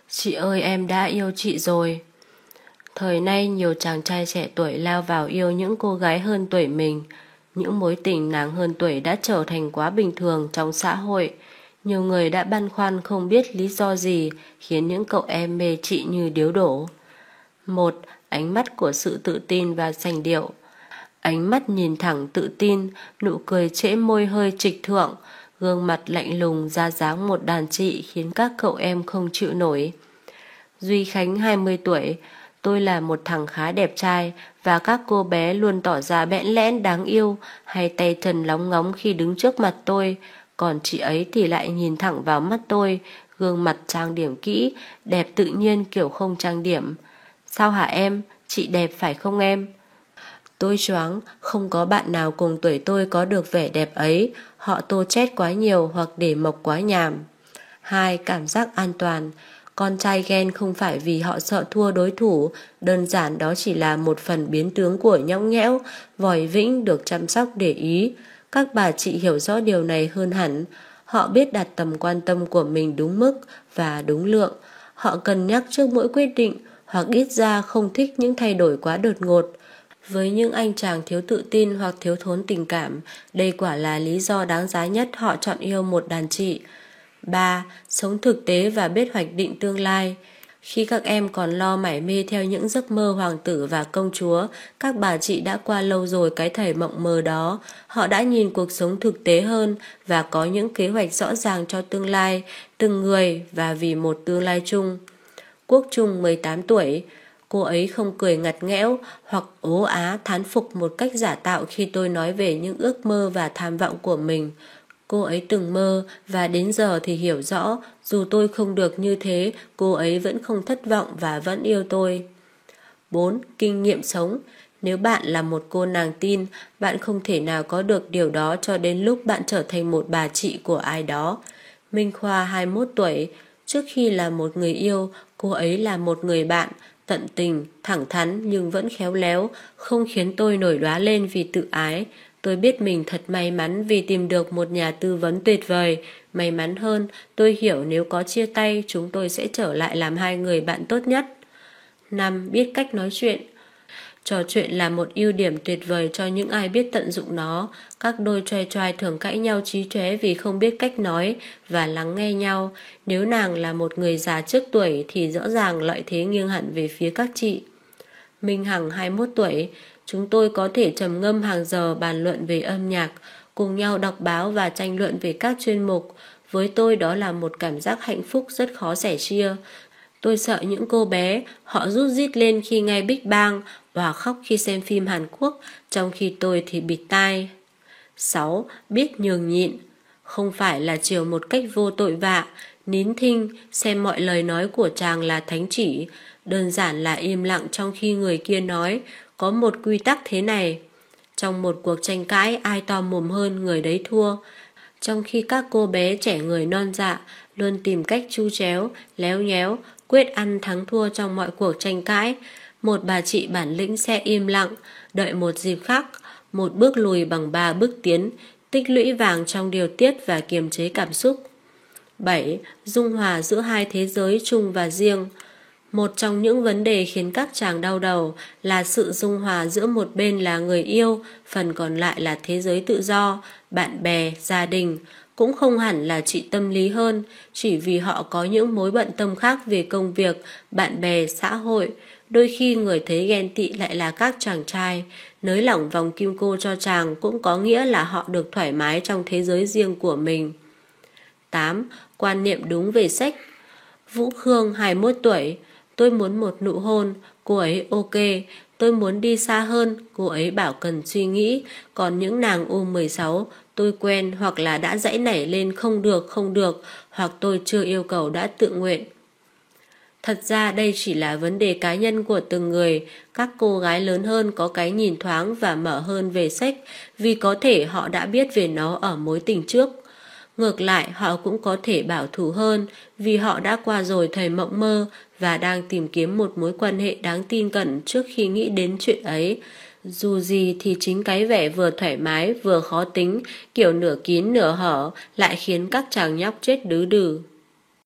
Chị ơi, em đã yêu chị rồi. Thời nay nhiều chàng trai trẻ tuổi lao vào yêu những cô gái hơn tuổi mình. Những mối tình nàng hơn tuổi đã trở thành quá bình thường trong xã hội. Nhiều người đã băn khoăn không biết lý do gì khiến những cậu em mê chị như điếu đổ. Một, ánh mắt của sự tự tin và sành điệu. Ánh mắt nhìn thẳng tự tin, nụ cười trễ môi hơi trịch thượng, gương mặt lạnh lùng ra dáng một đàn chị khiến các cậu em không chịu nổi. Duy Khánh 20 tuổi, tôi là một thằng khá đẹp trai và các cô bé luôn tỏ ra bẽn lẽn đáng yêu hay tay chân lóng ngóng khi đứng trước mặt tôi, còn chị ấy thì lại nhìn thẳng vào mắt tôi, gương mặt trang điểm kỹ, đẹp tự nhiên kiểu không trang điểm. Sao hả em? Chị đẹp phải không em? Tôi choáng, không có bạn nào cùng tuổi tôi có được vẻ đẹp ấy, họ tô chết quá nhiều hoặc để mộc quá nhàm. Hai, cảm giác an toàn. Con trai ghen không phải vì họ sợ thua đối thủ, đơn giản đó chỉ là một phần biến tướng của nhõng nhẽo, vòi vĩnh được chăm sóc để ý. Các bà chị hiểu rõ điều này hơn hẳn. Họ biết đặt tầm quan tâm của mình đúng mức và đúng lượng. Họ cân nhắc trước mỗi quyết định, hoặc ít ra không thích những thay đổi quá đột ngột. Với những anh chàng thiếu tự tin hoặc thiếu thốn tình cảm, đây quả là lý do đáng giá nhất họ chọn yêu một đàn chị. 3. Sống thực tế và biết hoạch định tương lai. Khi các em còn lo mải mê theo những giấc mơ hoàng tử và công chúa, các bà chị đã qua lâu rồi cái thời mộng mơ đó. Họ đã nhìn cuộc sống thực tế hơn và có những kế hoạch rõ ràng cho tương lai, từng người và vì một tương lai chung. Quốc Trung 18 tuổi. Cô ấy không cười ngặt nghẽo hoặc ố á thán phục một cách giả tạo khi tôi nói về những ước mơ và tham vọng của mình. Cô ấy từng mơ và đến giờ thì hiểu rõ, dù tôi không được như thế, cô ấy vẫn không thất vọng và vẫn yêu tôi. 4. Kinh nghiệm sống. Nếu bạn là một cô nàng tin, bạn không thể nào có được điều đó cho đến lúc bạn trở thành một bà chị của ai đó. Minh Khoa 21 tuổi. Trước khi là một người yêu, cô ấy là một người bạn, tận tình, thẳng thắn nhưng vẫn khéo léo, không khiến tôi nổi đoá lên vì tự ái. Tôi biết mình thật may mắn vì tìm được một nhà tư vấn tuyệt vời. May mắn hơn, tôi hiểu nếu có chia tay, chúng tôi sẽ trở lại làm hai người bạn tốt nhất. 5. Biết cách nói chuyện. Trò chuyện là một ưu điểm tuyệt vời cho những ai biết tận dụng nó. Các đôi choai choai thường cãi nhau chí chóe vì không biết cách nói và lắng nghe nhau. Nếu nàng là một người già trước tuổi thì rõ ràng lợi thế nghiêng hẳn về phía các chị. Minh Hằng 21 tuổi. Chúng tôi có thể trầm ngâm hàng giờ bàn luận về âm nhạc, cùng nhau đọc báo và tranh luận về các chuyên mục. Với tôi đó là một cảm giác hạnh phúc rất khó sẻ chia. Tôi sợ những cô bé, họ rút rít lên khi nghe Big Bang và khóc khi xem phim Hàn Quốc, trong khi tôi thì bịt tai. 6. Biết nhường nhịn. Không phải là chiều một cách vô tội vạ, nín thinh, xem mọi lời nói của chàng là thánh chỉ. Đơn giản là im lặng trong khi người kia nói. Có một quy tắc thế này. Trong một cuộc tranh cãi, ai to mồm hơn người đấy thua. Trong khi các cô bé trẻ người non dạ luôn tìm cách chu chéo, léo nhéo, quyết ăn thắng thua trong mọi cuộc tranh cãi, một bà chị bản lĩnh sẽ im lặng, đợi một dịp khác, một bước lùi bằng 3 bước tiến, tích lũy vàng trong điều tiết và kiềm chế cảm xúc. 7. Dung hòa giữa hai thế giới chung và riêng. Một trong những vấn đề khiến các chàng đau đầu là sự dung hòa giữa một bên là người yêu, phần còn lại là thế giới tự do, bạn bè, gia đình. Cũng không hẳn là chị tâm lý hơn, chỉ vì họ có những mối bận tâm khác về công việc, bạn bè, xã hội. Đôi khi người thấy ghen tị lại là các chàng trai. Nới lỏng vòng kim cô cho chàng cũng có nghĩa là họ được thoải mái trong thế giới riêng của mình. 8. Quan niệm đúng về sex. Vũ Khương 21 tuổi. Tôi muốn một nụ hôn, cô ấy ok. Tôi muốn đi xa hơn, cô ấy bảo cần suy nghĩ. Còn những nàng U16 tôi quen hoặc là đã giãy nảy lên không được, hoặc tôi chưa yêu cầu đã tự nguyện. Thật ra đây chỉ là vấn đề cá nhân của từng người. Các cô gái lớn hơn có cái nhìn thoáng và mở hơn về sex vì có thể họ đã biết về nó ở mối tình trước. Ngược lại, họ cũng có thể bảo thủ hơn vì họ đã qua rồi thời mộng mơ và đang tìm kiếm một mối quan hệ đáng tin cẩn trước khi nghĩ đến chuyện ấy. Dù gì thì chính cái vẻ vừa thoải mái vừa khó tính, kiểu nửa kín nửa hở lại khiến các chàng nhóc chết đứ đừ.